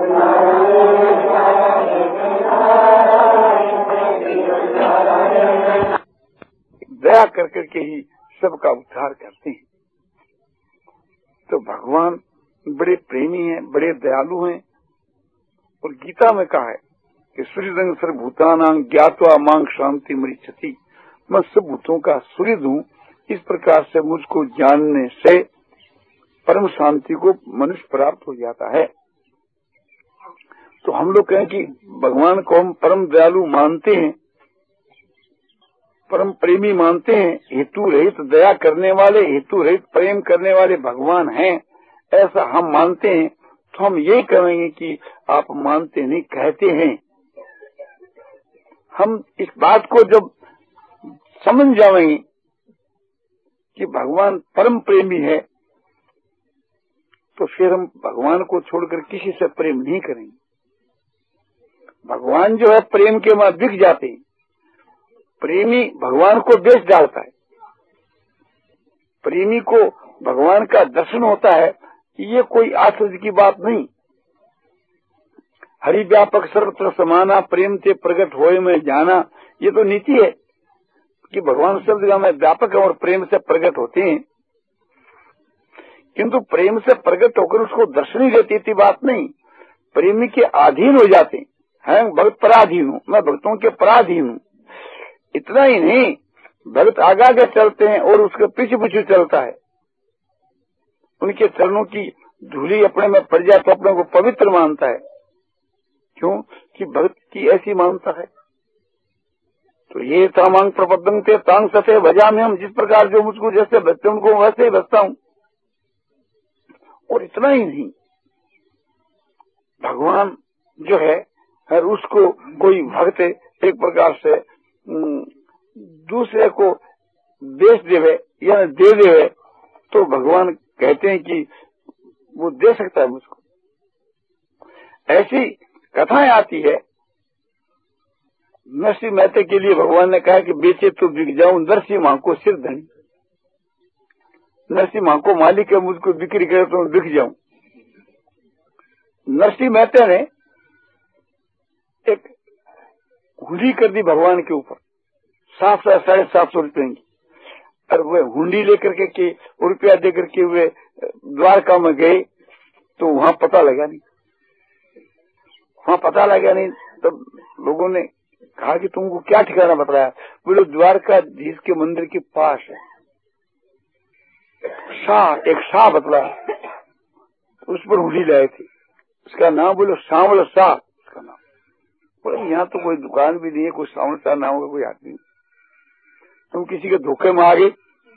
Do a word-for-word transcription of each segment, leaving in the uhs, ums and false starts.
दया कर करके ही सबका उद्धार करते हैं। तो भगवान बड़े प्रेमी हैं, बड़े दयालु हैं। और गीता में कहा है कि सूर्यदंग सर्वभूतानां ज्ञात्वा मां शांति मृच्छति, मैं सब भूतों का सूर्य हूँ, इस प्रकार से मुझको जानने से परम शांति को मनुष्य प्राप्त हो जाता है। तो हम लोग कहें कि भगवान को हम परम दयालु मानते हैं, परम प्रेमी मानते हैं, हेतु रहित दया करने वाले, हेतु रहित प्रेम करने वाले भगवान हैं, ऐसा हम मानते हैं। तो हम ये कहेंगे कि आप मानते नहीं, कहते हैं। हम इस बात को जब समझ जाएंगे कि भगवान परम प्रेमी है, तो फिर हम भगवान को छोड़कर किसी से प्रेम नहीं करेंगे। भगवान जो है प्रेम के बाद बिक जाते हैं। प्रेमी भगवान को बेच डालता है। प्रेमी को भगवान का दर्शन होता है, ये कोई आश्चर्य की बात नहीं। हरि व्यापक सर्वत्र समाना, प्रेम से प्रकट होए में जाना, ये तो नीति है कि भगवान सब जगह में व्यापक है और प्रेम से प्रकट होते हैं। किंतु प्रेम से प्रकट होकर उसको दर्शन ही देती थी बात नहीं, प्रेमी के अधीन हो जाते हैं। भक्त पराधीन हूँ, मैं भक्तों के पराधीन हूँ। इतना ही नहीं, भक्त आगे आगे चलते हैं और उसके पीछे पीछे चलता है। उनके चरणों की धूली अपने में पड़ जाए तो अपने को पवित्र मानता है। क्यों कि भक्त की ऐसी मानता है। तो ये तामांग प्रपदन थे तांग सफे भजा में, हम जिस प्रकार जो मुझको जैसे बचते उनको वैसे ही बचता हूँ। और इतना ही नहीं, भगवान जो है हर उसको कोई भक्त एक प्रकार से दूसरे को बेच देवे या दे देवे, तो भगवान कहते हैं कि वो दे सकता है मुझको। ऐसी कथाएं आती है। नरसिंह मेहता के लिए भगवान ने कहा कि बेचे तो बिक जाऊं, नरसिंह मां को सिर धनी। नरसिंह मां को मालिक है, मुझको बिक्री करे तो बिक जाऊं। नरसिंह मेहता ने एक हुंडी कर दी भगवान के ऊपर, सात सौ साढ़े सात सौ रुपये की। और वे हुंडी लेकर के, के रुपया देकर के वे द्वारका में गए, तो वहां पता लगा नहीं, वहां पता लगा नहीं। तब लोगों ने कहा कि तुमको क्या ठिकाना बताया? बोले द्वारकाधीश के मंदिर के पास है। शाह, एक शाह बतला, उस पर हुंडी लाए थे। उसका नाम बोलो सांवल शाह, उसका नाम। बोले यहाँ तो कोई दुकान भी नहीं है, कोई सांवल शाह नाम होगा कोई आदमी, तुम किसी के धोखे में आ गए।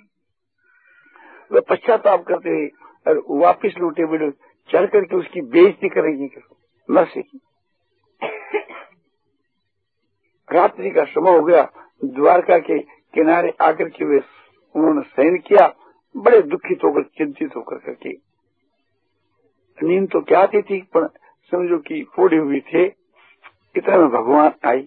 वे पश्चाताप करते हुए और वापिस लौटे। बोले चल करके उसकी बेइज्जती करेंगे न सीखी। रात्रि का समय हो गया, द्वारका के किनारे आकर के वे उन्होंने शयन किया, बड़े दुखित होकर चिंतित होकर करके। नींद तो क्या आती थी, पर समझो कि फोड़ी हुई थे। इतने में भगवान आई।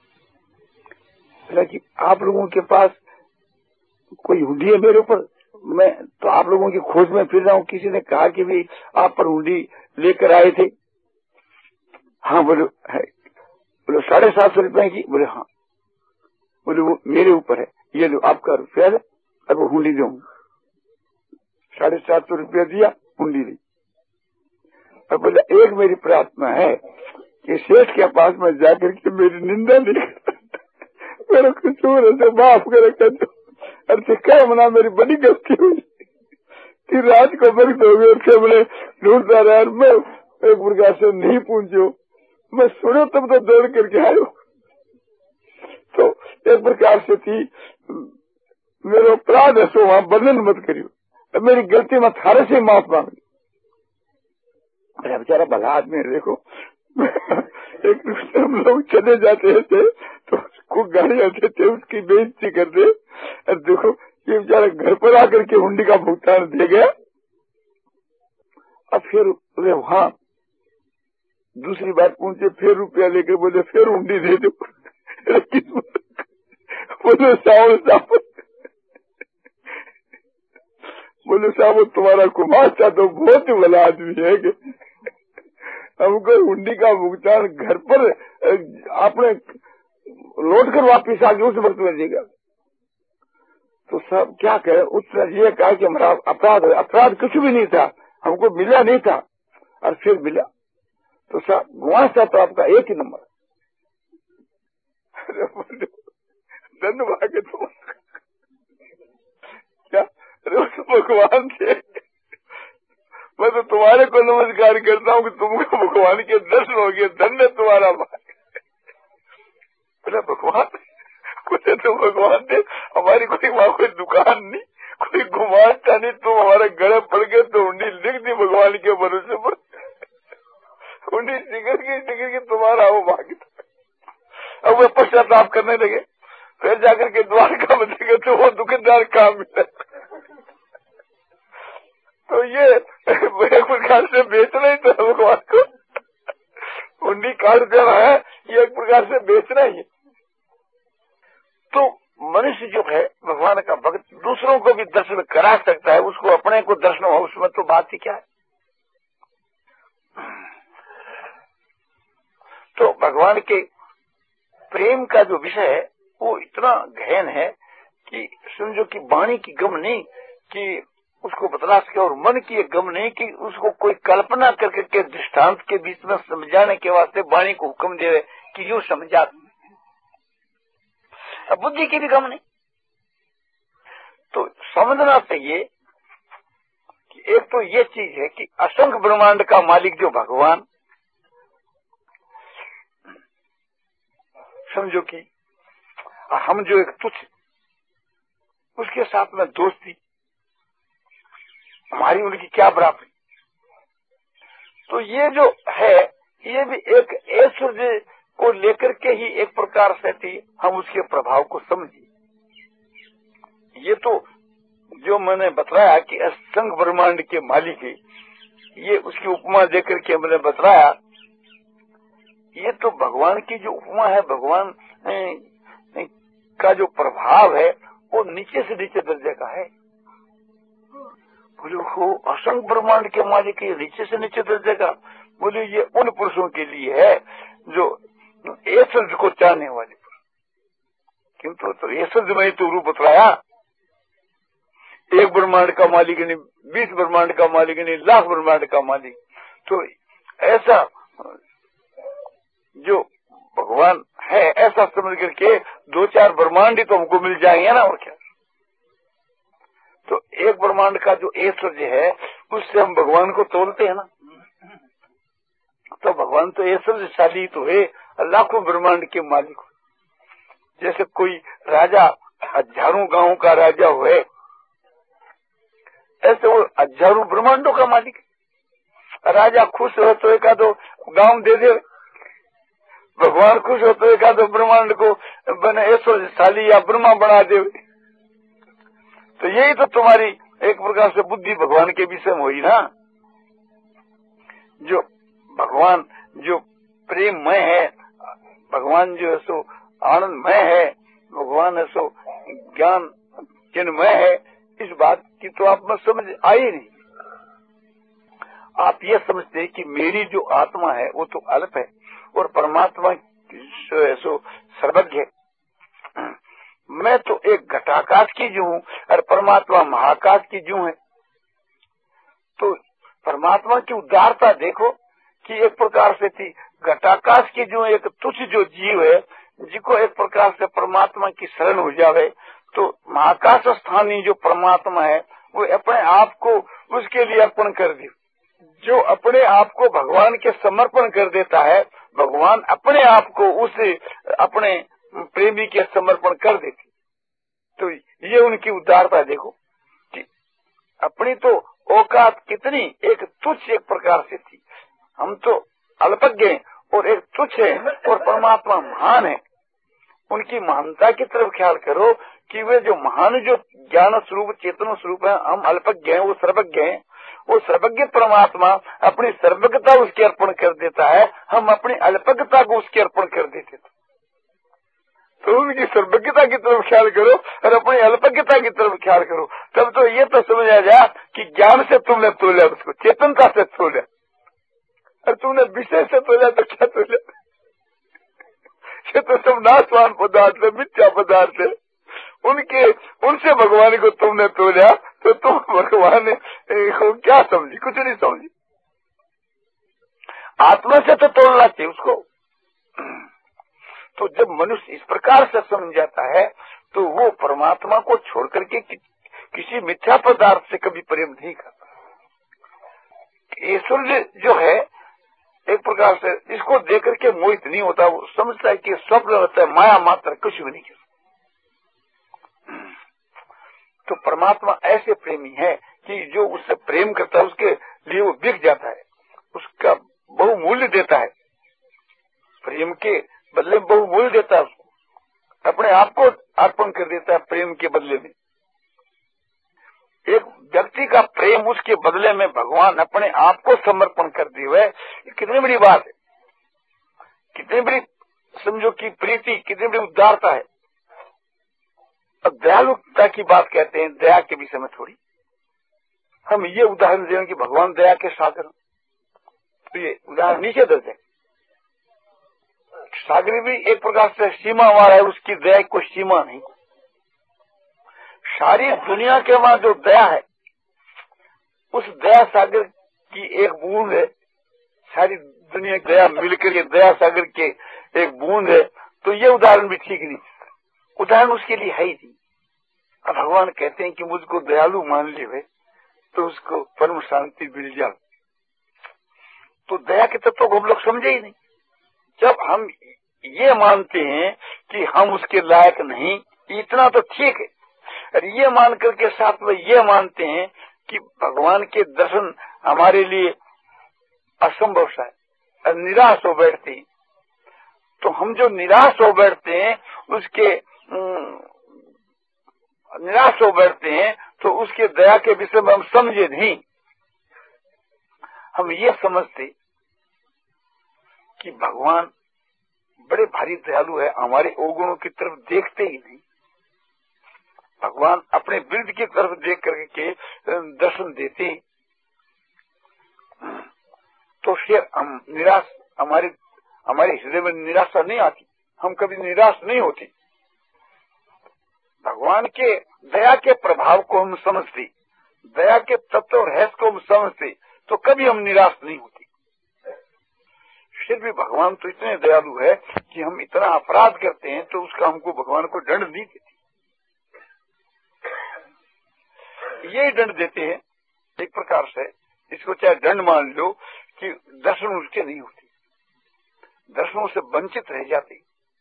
बोला कि आप लोगों के पास कोई हुंडी है मेरे ऊपर? मैं तो आप लोगों की खोज में फिर रहा हूँ। किसी ने कहा कि भी आप पर हुंडी लेकर आए थे। हाँ बोलो है। बोलो साढ़े सात सौ रुपए की? बोले हाँ। बोले वो मेरे ऊपर है, ये लो आपका रुपया है और वो हुंडी दो। साढ़े सात सौ रुपया दिया, हुंडी ली। और बोला एक मेरी प्रार्थना है कि शेष के पास में जाकर के मेरी निंदा नहीं मेरे कसूर से माफ कर दो। अरे क्या मना, मेरी बड़ी गलती हुई कि रात को वक्त हो गए, उसके मैंने ढूंढता रहा, मैं एक प्रकार से नहीं पूछो, मैं सुनो तब तो दौड़ करके आयो। तो एक प्रकार से थी मेरा अपराध है, सो वहां वर्णन मत करियो, मेरी गलती मैं थारे से माफ मांग। मेरा बेचारा भला आदमी है। देखो एक दूसरे हम लोग चले जाते थे तो उसको गाड़ी आते थे, उसकी बेइज्जती करते। और देखो ये बेचारा घर पर आकर के हुंडी का भुगतान दे गया। अब फिर वहां दूसरी बार पूछे, फिर रुपया लेकर बोले फिर हुंडी दे दो। बोले साहब साहब बोले साहब तुम्हारा कुमार था तो बहुत ही भला आदमी है कि हमको हुंडी का भुगतान घर पर आपने लौट कर वापिस आके उस वक्त में देगा। तो सब क्या कहे, उस ये कहा कि हमारा अपराध है। अपराध कुछ भी नहीं था, हमको मिला नहीं था और फिर मिला। तो सब गुआसा तो आपका एक ही नंबर। धन्यवाद तुम क्या भगवान थे। मैं तो तुम्हारे को नमस्कार करता हूँ कि तुमको भगवान के दर्शन हो गए, धन्य तुम्हारा भाग। बोला भगवान कुछ तो भगवान थे, हमारी कोई वहाँ कोई दुकान नहीं, कोई घुमाता नहीं, तुम हमारे गले पड़ गए तो हुंडी लिख दी भगवान के भरोसे पर, हुंडी टिकर की टिकर की तुम्हारा वो भाग। अब वो पश्चाताप करने लगे, फिर जाकर के द्वारका में देखे तो वो दुकानदार काम मिला। तो ये एक प्रकार से बेचना ही था भगवान को, हुंडी काट देना है, ये एक प्रकार से बेचना ही है। तो मनुष्य जो है भगवान का भक्त दूसरों को भी दर्शन करा सकता है, उसको अपने को दर्शन हो, उसमें तो बात ही क्या है। तो भगवान के प्रेम का जो विषय है वो इतना गहन है कि समझो कि वाणी की गम नहीं कि उसको बतला सके, और मन की गम नहीं कि उसको कोई कल्पना करके के दृष्टांत के बीच में समझाने के वास्ते वाणी को हुक्म दे कि यूं समझा। अब बुद्धि की भी गम नहीं। तो समझना चाहिए कि एक तो ये चीज है कि असंख्य ब्रह्मांड का मालिक जो भगवान, समझो कि हम जो एक तुच्छ, उसके साथ में दोस्ती, हमारी उनकी क्या बराबरी। तो ये जो है ये भी एक ऐश्वर्य को लेकर के ही एक प्रकार से थी, हम उसके प्रभाव को समझिए। ये तो जो मैंने बताया कि असंख्य ब्रह्मांड के मालिक है, ये उसकी उपमा देकर के मैंने बताया। ये तो भगवान की जो उपमा है, भगवान का जो प्रभाव है वो नीचे से नीचे दर्जे का है। बोले वो असंख्य ब्रह्मांड के मालिक है, नीचे से नीचे दर्जे का। बोले ये उन पुरुषों के लिए है जो ऐश्वर्य को चाहने वाले पुरुष। किंतु तो ऐश्वर्य में तो रूप बतलाया, एक ब्रह्मांड का मालिक नहीं, बीस ब्रह्मांड का मालिक नहीं, लाख ब्रह्मांड का मालिक। तो ऐसा जो भगवान है ऐसा समझ करके दो चार ब्रह्मांड ही तो हमको मिल जाएंगे ना, और क्या। तो एक ब्रह्मांड का जो ऐश्वर्य है उससे हम भगवान को तोलते हैं ना। तो भगवान तो ऐश्वर्यशाली तो है, लाखों ब्रह्मांड के मालिक। जैसे कोई राजा हजारों गांवों का राजा हुए, ऐसे वो हजारों ब्रह्मांडों का मालिक। राजा खुश हो तो एक आधो गांव दे दे, भगवान खुश हो तो एक आधो ब्रह्मांड को बने ऐश्वर्यशाली या ब्रह्मा बना दे। तो यही तो तुम्हारी एक प्रकार से बुद्धि भगवान के विषय में हुई ना। जो भगवान जो प्रेममय है, भगवान जो है सो आनंदमय है, भगवान है सो ज्ञान चिन्हमय है, इस बात की तो आप में समझ आई नहीं। आप ये समझते कि मेरी जो आत्मा है वो तो अल्प है और परमात्मा जो है सो सर्वज्ञ है। मैं तो एक घटाकाश की जो हूँ और परमात्मा महाकाश की जो है। तो परमात्मा की उदारता देखो कि एक प्रकार से थी घटाकाश की जो एक तुच्छ जो जीव है, जिसको एक प्रकार से परमात्मा की शरण हो जावे, तो महाकाश स्थानीय जो परमात्मा है वो अपने आप को उसके लिए अर्पण कर दे। जो अपने आप को भगवान के समर्पण कर देता है, भगवान अपने आप को उस अपने प्रेमी के समर्पण कर देती। तो ये उनकी उदारता देखो कि अपनी तो औकात कितनी एक तुच्छ एक प्रकार से थी। हम तो अल्पज्ञ और एक तुच्छ है और परमात्मा महान है। उनकी महानता की तरफ ख्याल करो कि वे जो महान जो ज्ञान स्वरूप चेतन स्वरूप है, हम अल्पज्ञ हैं, वो सर्वज्ञ हैं। वो सर्वज्ञ परमात्मा अपनी सर्वज्ञता उसके अर्पण कर देता है, हम अपनी अल्पज्ञता को उसके अर्पण कर देते थे। तो उनकी सर्वज्ञता की तरफ ख्याल करो और अपनी अल्पज्ञता की तरफ ख्याल करो, तब तो ये तो समझ आ जाए कि ज्ञान से तुमने तोला, उसको चेतनता से तोला। और तुमने विषय से तोला तो क्या तोला? ये तो सब नाशवान पदार्थ है, मिथ्या पदार्थ है। उनके उनसे भगवान को तुमने तोला तो तुम भगवान को क्या समझी? कुछ नहीं समझी। आत्मा से तो तोड़ना चाहिए उसको। तो जब मनुष्य इस प्रकार से समझ जाता है तो वो परमात्मा को छोड़ करके कि, किसी मिथ्या पदार्थ से कभी प्रेम नहीं करता। ईश्वर जो है एक प्रकार से इसको देख करके मोहित नहीं होता, वो समझता है कि स्वप्न रहता है, माया मात्र, कुछ भी नहीं कर। तो परमात्मा ऐसे प्रेमी है कि जो उससे प्रेम करता है उसके लिए वो बिक जाता है, उसका बहुमूल्य देता है, प्रेम के बदले में बहुमूल्य देता है, उसको अपने आप को अर्पण कर देता है प्रेम के बदले में। एक व्यक्ति का प्रेम उसके बदले में भगवान अपने आप को समर्पण करते हुए, कितनी बड़ी बात है, कितनी बड़ी समझो कि प्रीति, कितनी बड़ी उदारता है। अब दयालुता की बात कहते हैं, दया के विषय में थोड़ी हम ये उदाहरण दें कि भगवान दया के सागर, तो ये उदाहरण नीचे दर्ज है। सागर भी एक प्रकार से सीमा वाला है, उसकी दया कोई सीमा नहीं। सारी दुनिया के वहां जो दया है, उस दया सागर की एक बूंद है, सारी दुनिया की दया मिलकर के दया सागर के एक बूंद है। तो ये उदाहरण भी ठीक नहीं, उदाहरण उसके लिए है ही नहीं। अब भगवान कहते हैं कि मुझको दयालु मान ले तो उसको परम शांति मिल जाए। तो दया के तत्व को हम लोग समझे ही नहीं। जब हम ये मानते हैं कि हम उसके लायक नहीं, इतना तो ठीक है, और ये मान करके साथ में ये मानते हैं कि भगवान के दर्शन हमारे लिए असंभव सा है, और निराश हो बैठते हैं। तो हम जो निराश हो बैठते हैं उसके निराश हो बैठते हैं तो उसके दया के विषय में हम समझे नहीं। हम ये समझते कि भगवान बड़े भारी दयालु है, हमारे अवगुणों की तरफ देखते ही नहीं, भगवान अपने वृद्ध की तरफ देख करके दर्शन देते। तो फिर हम निराश, हमारे हमारे हृदय में निराशा नहीं आती, हम कभी निराश नहीं होते। भगवान के दया के प्रभाव को हम समझते, दया के तत्व और रहस्य को हम समझते, तो कभी हम निराश नहीं होते। फिर भी भगवान तो इतने दयालु है कि हम इतना अपराध करते हैं तो उसका हमको भगवान को दंड नहीं देते, यही दंड देते हैं एक प्रकार से। इसको चाहे दंड मान लो कि दर्शन उसके नहीं होते, दर्शनों से वंचित रह जाते।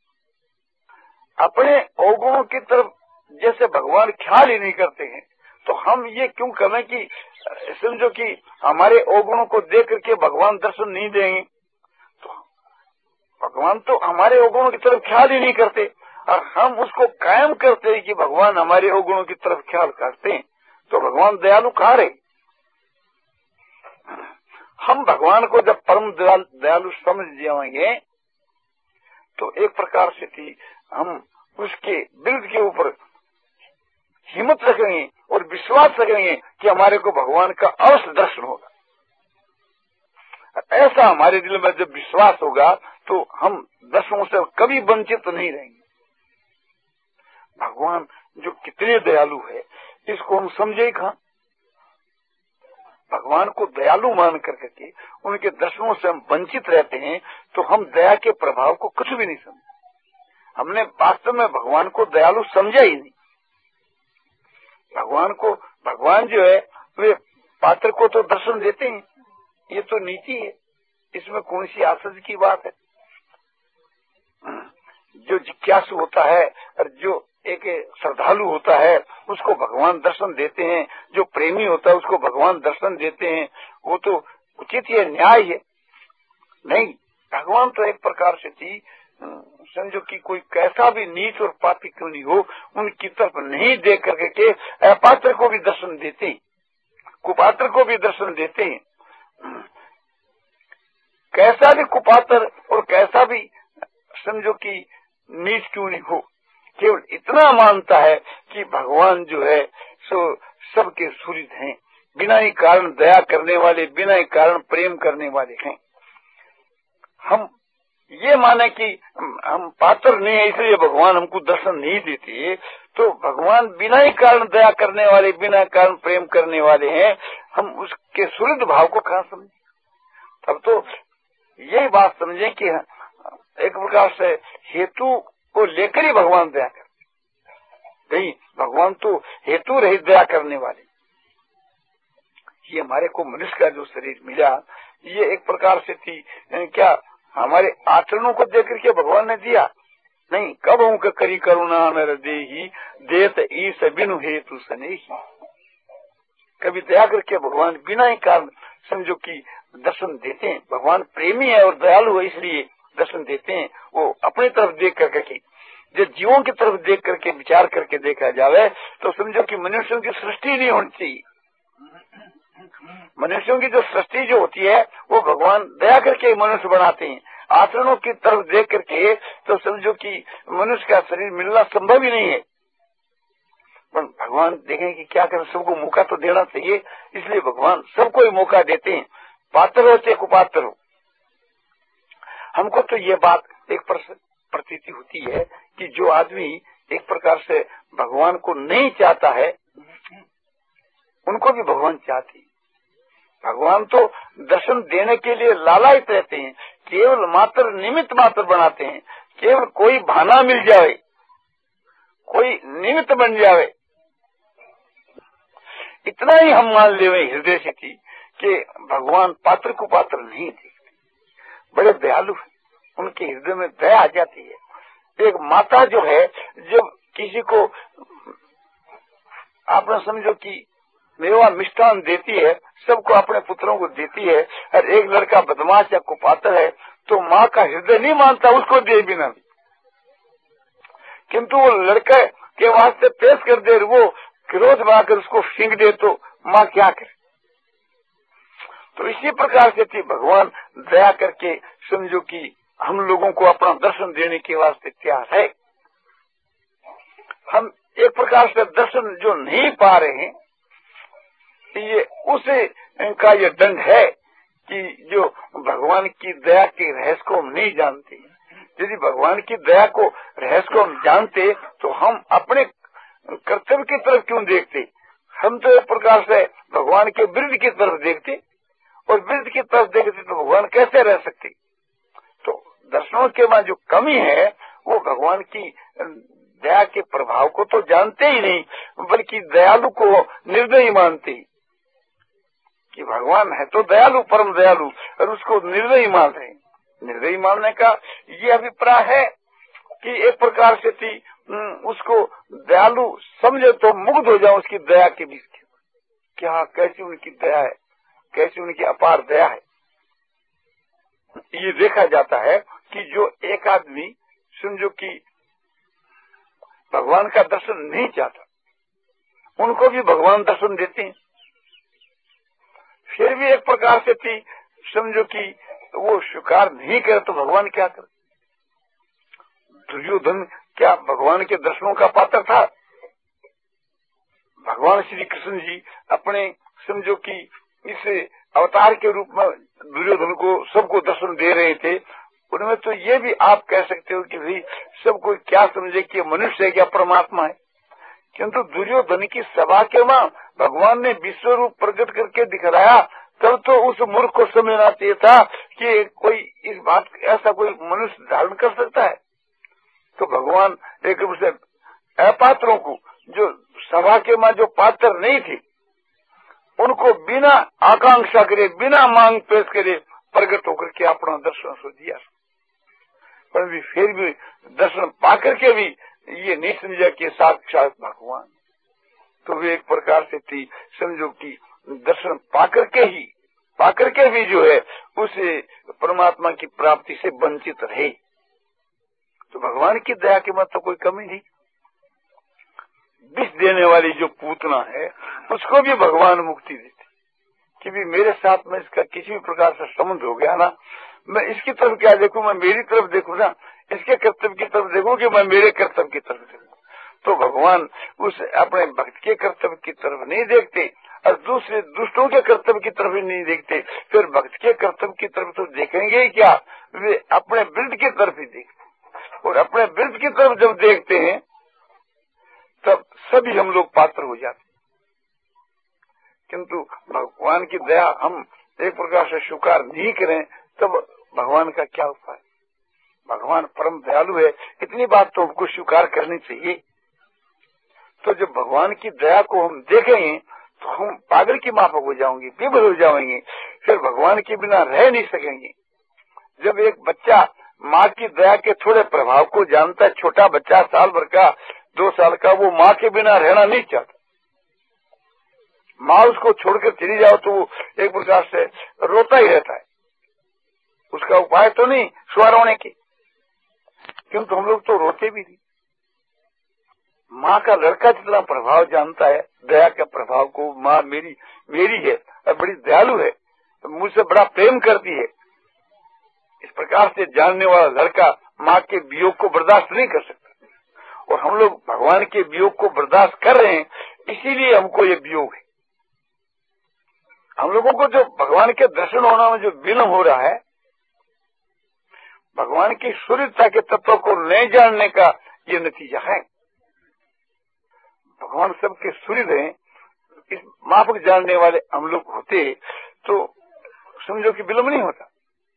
अपने अवगुणों की तरफ जैसे भगवान ख्याल ही नहीं करते हैं, तो हम ये क्यों करें कि समझो कि हमारे अवगुणों को देख करके भगवान दर्शन नहीं देंगे। तो भगवान तो हमारे अवगुणों की तरफ ख्याल ही नहीं करते, और हम उसको कायम करते हैं कि भगवान हमारे अवगुणों की तरफ ख्याल करते हैं। तो भगवान दयालु कहाँ रहे? हम भगवान को जब परम दयालु समझ जाएंगे तो एक प्रकार से थी हम उसके दिल के ऊपर हिम्मत रखेंगे और विश्वास रखेंगे कि हमारे को भगवान का अवश्य दर्शन होगा। ऐसा हमारे दिल में जब विश्वास होगा तो हम दर्शनों से कभी वंचित नहीं रहेंगे। भगवान जो कितने दयालु है इसको हम समझे कहाँ। भगवान को दयालु मान करके के उनके दर्शनों से हम वंचित रहते हैं तो हम दया के प्रभाव को कुछ भी नहीं समझे। हमने वास्तव में भगवान को दयालु समझा ही नहीं। भगवान को भगवान जो है वे पात्र को तो दर्शन देते हैं, ये तो नीति है, इसमें कौन सी आश्चर्य की बात है। जो जिज्ञासु होता है और जो एक श्रद्धालु होता है उसको भगवान दर्शन देते हैं, जो प्रेमी होता है उसको भगवान दर्शन देते हैं, वो तो उचित है, न्याय है। नहीं, भगवान तो एक प्रकार से थी समझो कि कोई कैसा भी नीच और पापी क्यों नहीं हो उनकी तरफ नहीं देख करके के अपात्र को भी दर्शन देते हैं, कुपात्र को भी दर्शन देते हैं। कैसा भी कुपात्र और कैसा भी समझो कि नीच क्यों नहीं हो, केवल इतना मानता है कि भगवान जो है सो सबके सूर्य हैं, बिना ही कारण दया करने वाले, बिना ही कारण प्रेम करने वाले हैं। हम ये माने कि हम पात्र नहीं है इसलिए भगवान हमको दर्शन नहीं देते, तो भगवान बिना ही कारण दया करने वाले, बिना कारण प्रेम करने वाले हैं, हम उसके सुहृद भाव को कहाँ समझें? तब तो यही बात समझें कि एक प्रकार से हेतु को लेकर ही भगवान दया करते नहीं, भगवान तो हेतु रहित दया करने वाले। ये हमारे को मनुष्य का जो शरीर मिला, ये एक प्रकार से थी क्या हमारे आचरणों को देख करके भगवान ने दिया नहीं। कब हूं का करी करुणा नर देही देत ईस बिनु हेतु सनेही। कभी दया करके भगवान बिना ही कारण समझो कि दर्शन देते हैं। भगवान प्रेमी है और दयालु है इसलिए दर्शन देते हैं। वो अपनी तरफ देख करके, जब जीवों की तरफ देख करके विचार करके देखा जावे तो समझो कि मनुष्यों की सृष्टि नहीं होनी चाहिए। मनुष्यों की जो सृष्टि जो होती है वो भगवान दया करके मनुष्य बनाते हैं। आचरणों की तरफ देख करके तो समझो कि मनुष्य का शरीर मिलना संभव ही नहीं है। पर भगवान देखें कि क्या करें, सबको मौका तो देना चाहिए, इसलिए भगवान सबको ही मौका देते हैं, पात्र हो चाहे कुपात्र हो। हमको तो ये बात एक प्रतीति होती है कि जो आदमी एक प्रकार से भगवान को नहीं चाहता है उनको भी भगवान चाहते हैं। भगवान तो दर्शन देने के लिए लालायित रहते हैं, केवल मात्र निमित्त मात्र बनाते हैं। केवल कोई बहाना मिल जाए, कोई निमित्त बन जाए, इतना ही हम मान लेवे हृदय से थी कि भगवान पात्र को पात्र नहीं देखते, बड़े दयालु है, उनके हृदय में दया आ जाती है। एक माता जो है जब किसी को आपने समझो कि मेवा मिष्ठान देती है, सबको अपने पुत्रों को देती है, और एक लड़का बदमाश या कुपात्र है तो माँ का हृदय नहीं मानता उसको दे बिना भी, किंतु वो लड़के के वास्ते पेश कर दे, वो क्रोध बनाकर उसको फेंक दे तो माँ क्या करे। तो इसी प्रकार से थी भगवान दया करके समझो कि हम लोगों को अपना दर्शन देने के वास्ते तैयार है। हम एक प्रकार से दर्शन जो नहीं पा रहे हैं, ये उसे का ये दंड है कि जो भगवान की दया के रहस्य को हम नहीं जानते। यदि भगवान की दया को रहस्य को हम जानते तो हम अपने कर्तव्य की तरफ क्यों देखते? हम तो एक प्रकार से भगवान के विरुद्ध की तरफ देखते, और विरुद्ध की तरफ देखते तो भगवान कैसे रह सकते? तो दर्शनों के बाद जो कमी है वो भगवान की दया के प्रभाव को तो जानते ही नहीं, बल्कि दयालु को निर्दयी मानते ही कि भगवान है तो दयालु, परम दयालु, और उसको निर्दयी मान रहे। निर्दयी मानने का ये अभिप्राय है कि एक प्रकार से थी उसको दयालु समझे तो मुग्ध हो जाओ उसकी दया के बीच के, क्या कैसी उनकी दया है, कैसी उनकी अपार दया है। ये देखा जाता है कि जो एक आदमी समझो कि भगवान का दर्शन नहीं चाहता, उनको भी भगवान दर्शन देते हैं। फिर भी एक प्रकार से थी समझो कि वो स्वीकार नहीं करे तो भगवान क्या करे? दुर्योधन क्या भगवान के दर्शनों का पात्र था? भगवान श्री कृष्ण जी अपने समझो कि इस अवतार के रूप में दुर्योधन को सबको दर्शन दे रहे थे। उनमें तो ये भी आप कह सकते हो कि भाई सबको क्या समझे कि मनुष्य है क्या परमात्मा है, किंतु दुर्योधन की सभा के वहां भगवान ने विश्व रूप प्रकट करके दिखलाया, तब तो उस मूर्ख को समझना चाहिए था कि कोई इस बात ऐसा कोई मनुष्य धारण कर सकता है। तो भगवान एक रूप से अपात्रों को, जो सभा के वहां जो पात्र नहीं थे, उनको बिना आकांक्षा करे, बिना मांग पेश करे प्रकट होकर के अपना दर्शन सो दिया। पर भी फिर भी दर्शन पाकर के भी ये नहीं समझा कि साक्षात भगवान। तो वे एक प्रकार से थी समझो कि दर्शन पाकर के ही पाकर के भी जो है उसे परमात्मा की प्राप्ति से वंचित रहे। तो भगवान की दया के मत तो कोई कमी नहीं। विष देने वाली जो पूतना है उसको भी भगवान मुक्ति देते कि भी मेरे साथ में इसका किसी भी प्रकार से संबंध हो गया ना, मैं इसकी तरफ क्या देखूं, मैं मेरी तरफ देखूं ना, इसके कर्तव्य की तरफ देखूं कि मैं मेरे कर्तव्य की तरफ देखूं। तो भगवान उस अपने भक्त के कर्तव्य की तरफ नहीं देखते और दूसरे दुष्टों के कर्तव्य की तरफ ही नहीं देखते, फिर भक्त के कर्तव्य की तरफ तो देखेंगे ही क्या, वे अपने वृद्ध की तरफ ही देखते हैं, और अपने वृद्ध की तरफ जब देखते हैं तब सभी हम लोग पात्र हो जाते हैं। किंतु भगवान की दया हम एक प्रकार से स्वीकार नहीं करें तब भगवान का क्या उपाय। भगवान परम दयालु है, इतनी बात तो हमको स्वीकार करनी चाहिए। तो जब भगवान की दया को हम देखेंगे तो हम पागल की माफक हो जाएंगे, विवल हो जाएंगे, फिर भगवान के बिना रह नहीं सकेंगे। जब एक बच्चा माँ की दया के थोड़े प्रभाव को जानता है, छोटा बच्चा साल भर का, दो साल का, वो माँ के बिना रहना नहीं चाहता। माँ उसको छोड़कर चली जाओ तो वो एक प्रकार से रोता ही रहता है, उसका उपाय तो नहीं स्वर होने की, किंतु हम लोग तो रोते भी नहीं। माँ का लड़का जितना प्रभाव जानता है दया के प्रभाव को, माँ मेरी मेरी है और बड़ी दयालु है, मुझसे बड़ा प्रेम करती है, इस प्रकार से जानने वाला लड़का माँ के वियोग को बर्दाश्त नहीं कर सकता। और हम लोग भगवान के वियोग को बर्दाश्त कर रहे हैं, इसीलिए हमको ये वियोग है। हम लोगों को जो भगवान के दर्शन होना में जो विलम्ब हो रहा है, भगवान की सूर्यता के तत्व को नहीं जानने का ये नतीजा है। भगवान सबके सूर्य हैं, इस माफक जानने वाले हम लोग होते तो समझो कि विलम्ब नहीं होता।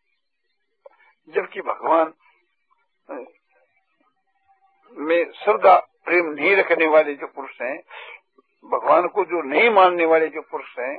जबकि भगवान में श्रद्धा प्रेम नहीं रखने वाले जो पुरुष हैं, भगवान को जो नहीं मानने वाले जो पुरुष हैं,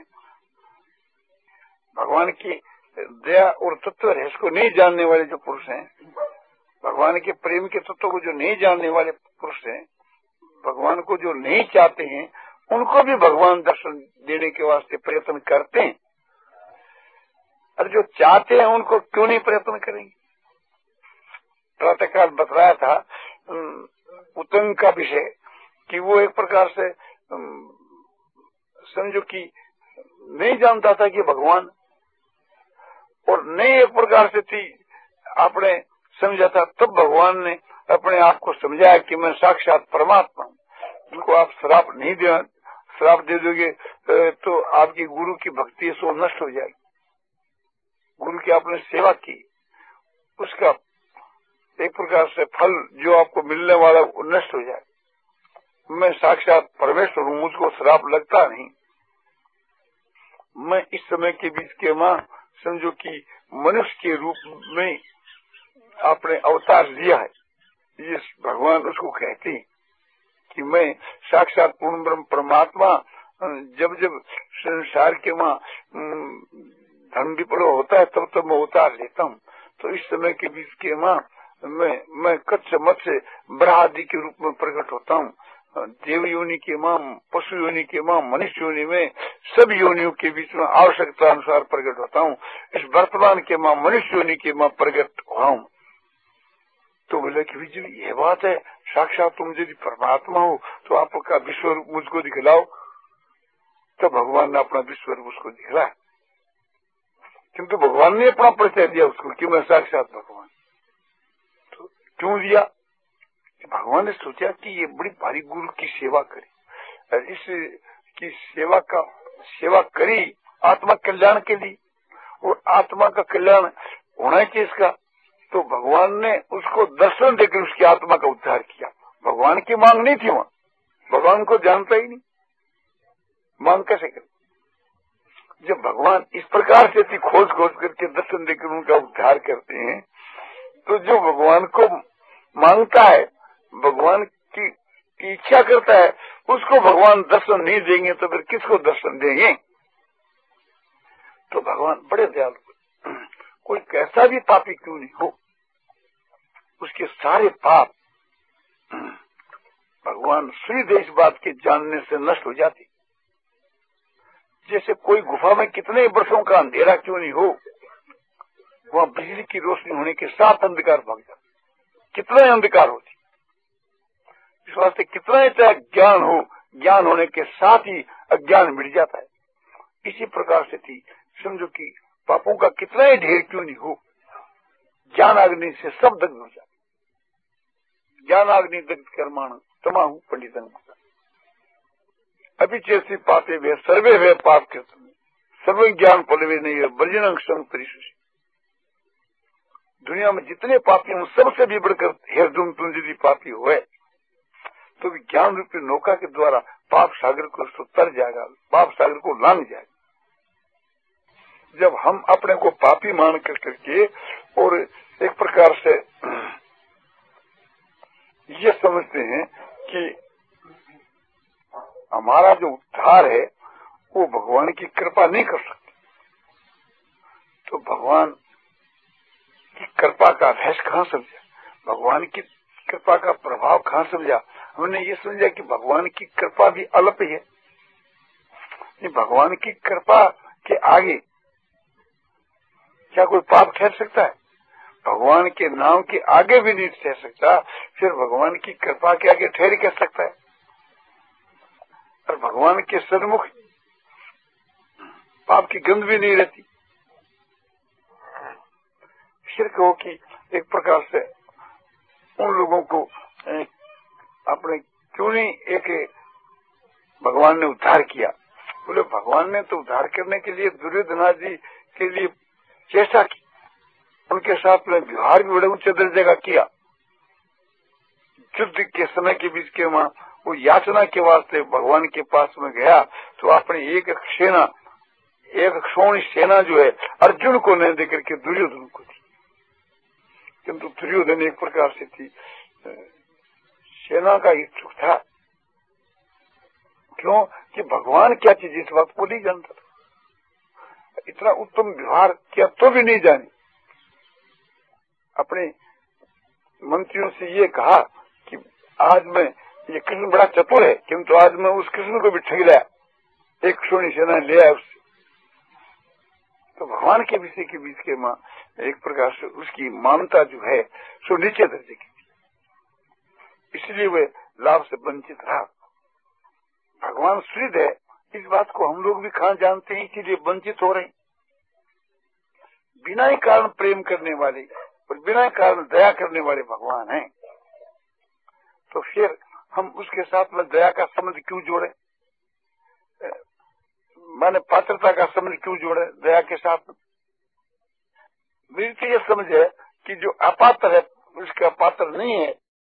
भगवान की दया और तत्व रहस्य को नहीं जानने वाले जो पुरुष हैं, भगवान के प्रेम के तत्व को जो नहीं जानने वाले पुरुष हैं, भगवान को जो नहीं चाहते हैं, उनको भी भगवान दर्शन देने के वास्ते प्रयत्न करते हैं। और जो चाहते हैं उनको क्यों नहीं प्रयत्न करेंगे। प्रातःकाल बतलाया था उतंग का विषय कि वो एक प्रकार से समझो कि नहीं जानता था कि भगवान, और नहीं एक प्रकार से थी आपने समझा था, तब भगवान ने अपने आप को समझाया कि मैं साक्षात परमात्मा हूँ। उनको आप श्राप नहीं दे, श्राप दे दोगे तो आपकी गुरु की भक्ति सो नष्ट हो जाएगी। गुरु की आपने सेवा की, उसका एक प्रकार से फल जो आपको मिलने वाला वो नष्ट हो जाए। मैं साक्षात परमेश्वर हूँ, मुझको श्राप लगता नहीं। मैं इस समय के बीच के माँ समझो कि मनुष्य के रूप में आपने अवतार लिया है, ये भगवान उसको कहते हैं कि मैं साक्षात पूर्ण ब्रह्म परमात्मा, जब जब संसार के माँ धन विपल होता है तब तब मैं अवतार लेता हूँ। तो इस समय के बीच के माँ मैं मैं कच्छ मत्स्य बरादी के रूप में प्रकट होता हूँ। देव योनि के माँ, पशु योनि के माँ, मनुष्य योनि में सब योनियों के बीच में आवश्यकता अनुसार प्रकट होता हूँ। इस वर्तमान के माँ मनुष्य योनि के माँ प्रकट हुआ हूँ। तो बोले कि जी ये बात है, साक्षात तुम यदि परमात्मा हो तो आपका विश्व रूप मुझको दिखलाओ। तो भगवान ने अपना विश्व रूप उसको दिखलाया, किंतु भगवान ने अपना परिचय दिया उसको कि मैं साक्षात भगवान। तो क्यों दिया? भगवान ने सोचा कि ये बड़ी भारी गुरु की सेवा करी, इस की सेवा का सेवा करी आत्मा कल्याण के लिए, और आत्मा का कल्याण होना चाहिए इसका। तो भगवान ने उसको दर्शन देकर उसकी आत्मा का उद्धार किया। भगवान की मांग नहीं थी वहां, भगवान को जानता ही नहीं, मांग कैसे करे। जब भगवान इस प्रकार से खोज खोज करके दर्शन देकर उनका उद्धार करते हैं, तो जो भगवान को मांगता है, भगवान की, की इच्छा करता है, उसको भगवान दर्शन नहीं देंगे तो फिर किसको दर्शन देंगे। तो भगवान बड़े दयालु, कोई कैसा भी पापी क्यों नहीं हो, उसके सारे पाप भगवान श्रीदेश बात के जानने से नष्ट हो जाते। जैसे कोई गुफा में कितने वर्षों का अंधेरा क्यों नहीं हो, वहां बिजली की रोशनी होने के साथ अंधकार भाग जाता। कितना अंधकार होती, इस वास्ते कितना ही चाहे ज्ञान हो, ज्ञान होने के साथ ही अज्ञान मिट जाता है। इसी प्रकार से थी समझो कि पापों का कितना ही ढेर क्यों नहीं हो, ज्ञान अग्नि से सब दग्ध हो जाता। ज्ञान अग्नि दग्ध कर्माण तमाहु पंडितन अभी चेसी पापे वे सर्वे वे पाप कृतम सर्व ज्ञान फलवे नहीं है बर्जन संग परिशुषि। दुनिया में जितने पापी हैं सबसे भी बढ़कर हेरदुम तुम यदि पापी हुए तो ज्ञान रूपी नौका के द्वारा पाप सागर को तर जाएगा, पाप सागर को लांग जाएगा। जब हम अपने को पापी मान कर करके और एक प्रकार से ये समझते हैं कि हमारा जो उद्धार है वो भगवान की कृपा नहीं कर सकते, तो भगवान की कृपा का अभ्यास कहाँ समझा, भगवान की कृपा का प्रभाव कहाँ समझा। हमने ये समझा कि भगवान की कृपा भी अल्प है, भगवान की कृपा के आगे क्या कोई पाप ठहर सकता है? भगवान के नाम के आगे भी नहीं ठहर सकता, फिर भगवान की कृपा के आगे ठहर कैसे सकता है? और भगवान के सन्मुख पाप की गंध भी नहीं रहती। फिर कहो कि एक प्रकार से उन लोगों को अपने क्यों नहीं एक भगवान ने उद्धार किया? बोले भगवान ने तो उद्धार करने के लिए दुर्योधन जी के लिए चेष्टा की, उनके साथ में व्यवहार भी बड़े ऊंचे दर्जे का किया। युद्ध के समय के बीच के वहां वो याचना के वास्ते भगवान के पास में गया तो अपनी एक सेना, एक क्षोणी सेना जो है अर्जुन को नहीं देकर के दुर्योधन को दी, किंतु दुर्योधन एक प्रकार से थी सेना का इच्छुक था। क्यों कि भगवान क्या चीज इस वक्त को नहीं जानता था, इतना उत्तम व्यवहार किया तो भी नहीं जाने। अपने मंत्रियों से ये कहा कि आज मैं, ये कृष्ण बड़ा चतुर है, किंतु आज मैं उस कृष्ण को भी ठग लाया, एक क्षोणी सेना ले आया उससे। तो भगवान के विषय के बीच के मां एक प्रकार से उसकी मानता जो है सो नीचे दर्जे की थी, इसलिए वे लाभ से वंचित रहा। भगवान सुहृद है, इस बात को हम लोग भी कहाँ जानते हैं, इसीलिए वंचित हो रहे हैं। बिना ही कारण प्रेम करने वाले और बिना ही कारण दया करने वाले भगवान हैं, तो फिर हम उसके साथ में दया का संबंध क्यों जोड़े, माने पात्रता का संबंध क्यों जोड़े दया के साथ? मेरी तो यह समझ है कि जो अपात्र है उसका पात्र नहीं है